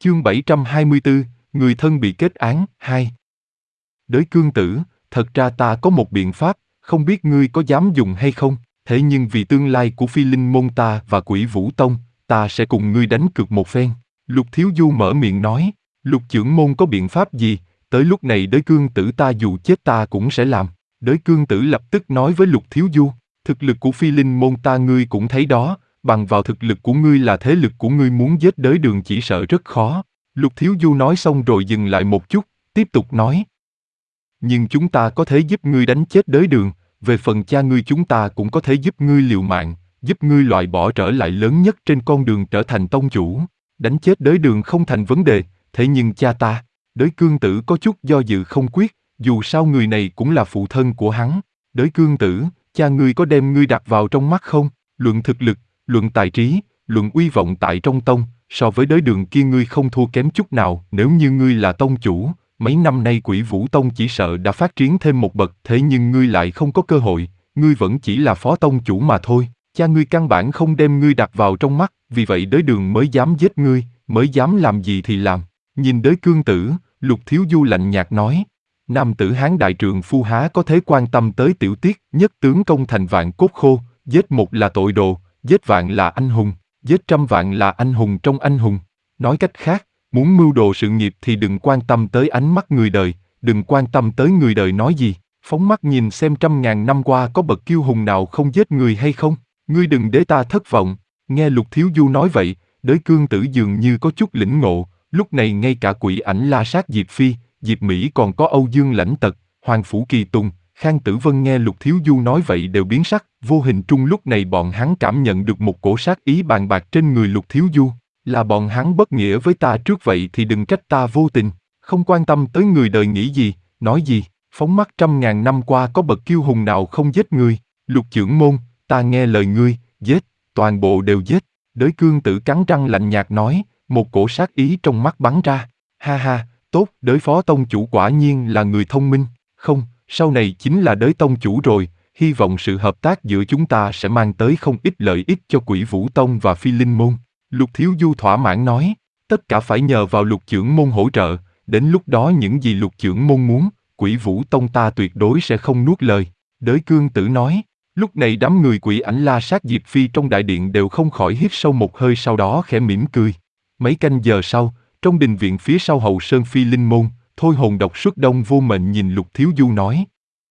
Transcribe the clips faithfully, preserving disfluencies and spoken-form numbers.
Chương bảy trăm hai mươi tư, người thân bị kết án, hai. Đới cương tử, thật ra ta có một biện pháp, không biết ngươi có dám dùng hay không, thế nhưng vì tương lai của Phi Linh môn ta và Quỷ Vũ Tông, ta sẽ cùng ngươi đánh cược một phen. Lục Thiếu Du mở miệng nói, Lục trưởng môn có biện pháp gì, tới lúc này đới cương tử ta dù chết ta cũng sẽ làm. Đới cương tử lập tức nói với Lục Thiếu Du, thực lực của Phi Linh môn ta ngươi cũng thấy đó, bằng vào thực lực của ngươi là thế lực của ngươi muốn giết đới đường chỉ sợ rất khó. Lục Thiếu Du nói xong rồi dừng lại một chút, tiếp tục nói. Nhưng chúng ta có thể giúp ngươi đánh chết đới đường, về phần cha ngươi chúng ta cũng có thể giúp ngươi liều mạng, giúp ngươi loại bỏ trở lại lớn nhất trên con đường trở thành tông chủ. Đánh chết đới đường không thành vấn đề, thế nhưng cha ta, đới cương tử có chút do dự không quyết, dù sao người này cũng là phụ thân của hắn. Đới cương tử, cha ngươi có đem ngươi đặt vào trong mắt không? Luận thực lực, luận tài trí, luận uy vọng tại trong tông, so với đới đường kia ngươi không thua kém chút nào. Nếu như ngươi là tông chủ, mấy năm nay Quỷ Vũ Tông chỉ sợ đã phát triển thêm một bậc, thế nhưng ngươi lại không có cơ hội, ngươi vẫn chỉ là phó tông chủ mà thôi. Cha ngươi căn bản không đem ngươi đặt vào trong mắt, vì vậy đới đường mới dám giết ngươi, mới dám làm gì thì làm. Nhìn đới cương tử, Lục Thiếu Du lạnh nhạt nói, nam tử Hán đại trượng phu há có thể quan tâm tới tiểu tiết, nhất tướng công thành vạn cốt khô, giết một là tội đồ, giết vạn là anh hùng, giết trăm vạn là anh hùng trong anh hùng. Nói cách khác, muốn mưu đồ sự nghiệp thì đừng quan tâm tới ánh mắt người đời, đừng quan tâm tới người đời nói gì, phóng mắt nhìn xem trăm ngàn năm qua có bậc kiêu hùng nào không giết người hay không, ngươi đừng để ta thất vọng. Nghe Lục Thiếu Du nói vậy, đới cương tử dường như có chút lĩnh ngộ, lúc này ngay cả Quỷ Ảnh la sát Diệp Phi, Diệp Mỹ còn có Âu Dương Lãnh Tật, Hoàng Phủ Kỳ Tùng, Khang Tử Vân nghe Lục Thiếu Du nói vậy đều biến sắc, vô hình trung lúc này bọn hắn cảm nhận được một cổ sát ý bàn bạc trên người Lục Thiếu Du. Là bọn hắn bất nghĩa với ta trước vậy thì đừng trách ta vô tình, không quan tâm tới người đời nghĩ gì, nói gì, phóng mắt trăm ngàn năm qua có bậc kiêu hùng nào không giết người. Lục trưởng môn, ta nghe lời ngươi, giết, toàn bộ đều giết. Đới cương tử cắn răng lạnh nhạt nói, một cổ sát ý trong mắt bắn ra. Ha ha, tốt, đới phó tông chủ quả nhiên là người thông minh, không, sau này chính là đới tông chủ rồi, hy vọng sự hợp tác giữa chúng ta sẽ mang tới không ít lợi ích cho Quỷ Vũ Tông và Phi Linh môn. Lục Thiếu Du thỏa mãn nói, tất cả phải nhờ vào Lục trưởng môn hỗ trợ, đến lúc đó những gì Lục trưởng môn muốn, Quỷ Vũ Tông ta tuyệt đối sẽ không nuốt lời. Đới cương tử nói, lúc này đám người Quỷ Ảnh la sát Diệp Phi trong đại điện đều không khỏi hít sâu một hơi, sau đó khẽ mỉm cười. Mấy canh giờ sau, trong đình viện phía sau hậu sơn Phi Linh môn, Thôi Hồn Độc Xuất Đông Vô Mệnh nhìn Lục Thiếu Du nói,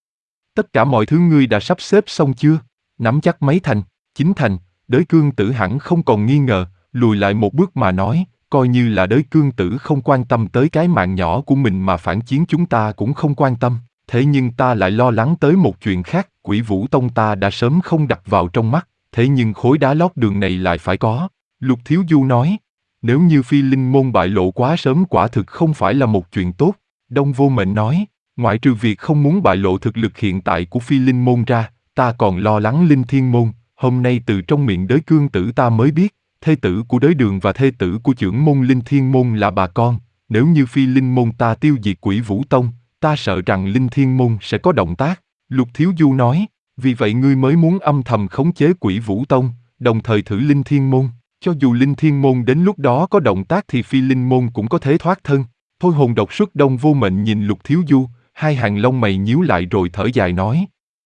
tất cả mọi thứ ngươi đã sắp xếp xong chưa? Nắm chắc mấy thành? Chín thành. Đới cương tử hẳn không còn nghi ngờ, lùi lại một bước mà nói, coi như là đới cương tử không quan tâm tới cái mạng nhỏ của mình mà phản chiến chúng ta cũng không quan tâm, thế nhưng ta lại lo lắng tới một chuyện khác. Quỷ Vũ Tông ta đã sớm không đặt vào trong mắt, thế nhưng khối đá lót đường này lại phải có. Lục Thiếu Du nói, nếu như Phi Linh môn bại lộ quá sớm quả thực không phải là một chuyện tốt. Đông Vô Mệnh nói, ngoại trừ việc không muốn bại lộ thực lực hiện tại của Phi Linh môn ra, ta còn lo lắng Linh Thiên môn. Hôm nay từ trong miệng đới cương tử ta mới biết, thê tử của đới đường và thê tử của trưởng môn Linh Thiên môn là bà con. Nếu như Phi Linh môn ta tiêu diệt Quỷ Vũ Tông, ta sợ rằng Linh Thiên môn sẽ có động tác. Lục Thiếu Du nói, vì vậy ngươi mới muốn âm thầm khống chế Quỷ Vũ Tông, đồng thời thử Linh Thiên môn. Cho dù Linh Thiên môn đến lúc đó có động tác thì Phi Linh môn cũng có thể thoát thân. Thôi Hồn Độc Xuất Đông Vô Mệnh nhìn Lục Thiếu Du, hai hàng lông mày nhíu lại rồi thở dài nói,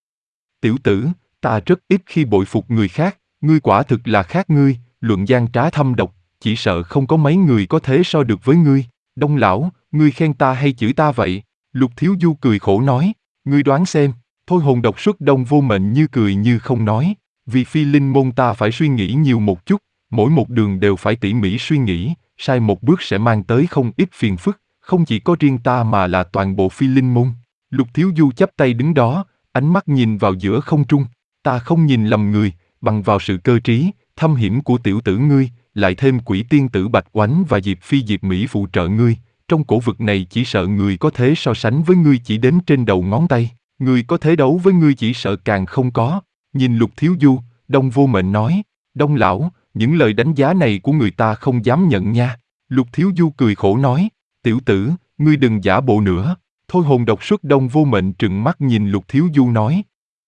tiểu tử, ta rất ít khi bội phục người khác, ngươi quả thực là khác ngươi, luận gian trá thâm độc, chỉ sợ không có mấy người có thể so được với ngươi. Đông lão, ngươi khen ta hay chửi ta vậy? Lục Thiếu Du cười khổ nói, ngươi đoán xem. Thôi Hồn Độc Xuất Đông Vô Mệnh như cười như không nói, vì Phi Linh môn ta phải suy nghĩ nhiều một chút, mỗi một đường đều phải tỉ mỉ suy nghĩ, sai một bước sẽ mang tới không ít phiền phức, không chỉ có riêng ta mà là toàn bộ Phi Linh môn. Lục Thiếu Du chắp tay đứng đó, ánh mắt nhìn vào giữa không trung, ta không nhìn lầm người, bằng vào sự cơ trí, thâm hiểm của tiểu tử ngươi, lại thêm Quỷ Tiên tử Bạch Oánh và Diệp Phi Diệp Mỹ phụ trợ ngươi, trong cổ vực này chỉ sợ người có thể so sánh với ngươi chỉ đếm trên đầu ngón tay, người có thể đấu với ngươi chỉ sợ càng không có. Nhìn Lục Thiếu Du, Đông Vô Mệnh nói, Đông lão, những lời đánh giá này của người ta không dám nhận nha. Lục Thiếu Du cười khổ nói, tiểu tử, ngươi đừng giả bộ nữa. Thôi Hồn Độc Xuất Đông Vô Mệnh trừng mắt nhìn Lục Thiếu Du nói,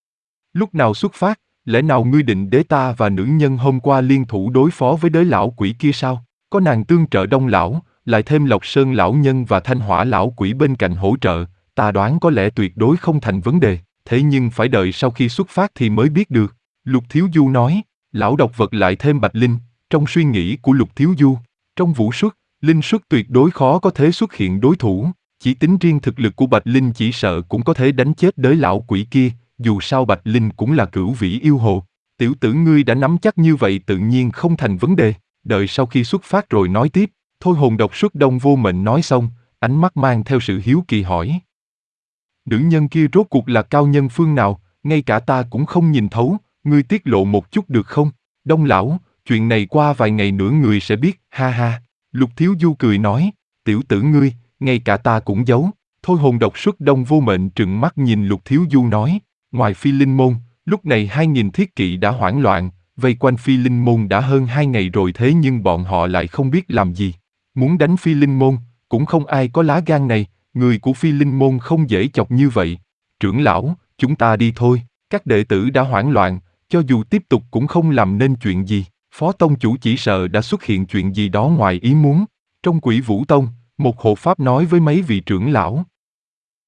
lúc nào xuất phát, lẽ nào ngươi định để ta và nữ nhân hôm qua liên thủ đối phó với đới lão quỷ kia sao? Có nàng tương trợ Đông lão, lại thêm Lộc Sơn lão nhân và Thanh Hỏa lão quỷ bên cạnh hỗ trợ, ta đoán có lẽ tuyệt đối không thành vấn đề, thế nhưng phải đợi sau khi xuất phát thì mới biết được. Lục Thiếu Du nói, lão độc vật lại thêm Bạch Linh, trong suy nghĩ của Lục Thiếu Du, trong vũ xuất, linh xuất tuyệt đối khó có thể xuất hiện đối thủ, chỉ tính riêng thực lực của Bạch Linh chỉ sợ cũng có thể đánh chết đới lão quỷ kia, dù sao Bạch Linh cũng là cửu vĩ yêu hồ. Tiểu tử ngươi đã nắm chắc như vậy tự nhiên không thành vấn đề, đợi sau khi xuất phát rồi nói tiếp. Thôi hồn độc xuất Đông Vô Mệnh nói xong, ánh mắt mang theo sự hiếu kỳ hỏi. Nữ nhân kia rốt cuộc là cao nhân phương nào, ngay cả ta cũng không nhìn thấu, ngươi tiết lộ một chút được không? Đông lão, chuyện này qua vài ngày nữa người sẽ biết, ha ha. Lục Thiếu Du cười nói, tiểu tử ngươi, ngay cả ta cũng giấu. Thôi hồn độc xuất Đông Vô Mệnh trừng mắt nhìn Lục Thiếu Du nói, ngoài Phi Linh Môn, lúc này hai nghìn thiết kỵ đã hoảng loạn, vây quanh Phi Linh Môn đã hơn hai ngày rồi thế nhưng bọn họ lại không biết làm gì. Muốn đánh Phi Linh Môn, cũng không ai có lá gan này, người của Phi Linh Môn không dễ chọc như vậy. Trưởng lão, chúng ta đi thôi, các đệ tử đã hoảng loạn, cho dù tiếp tục cũng không làm nên chuyện gì. Phó tông chủ chỉ sợ đã xuất hiện chuyện gì đó ngoài ý muốn. Trong Quỷ Vũ Tông, một hộ pháp nói với mấy vị trưởng lão,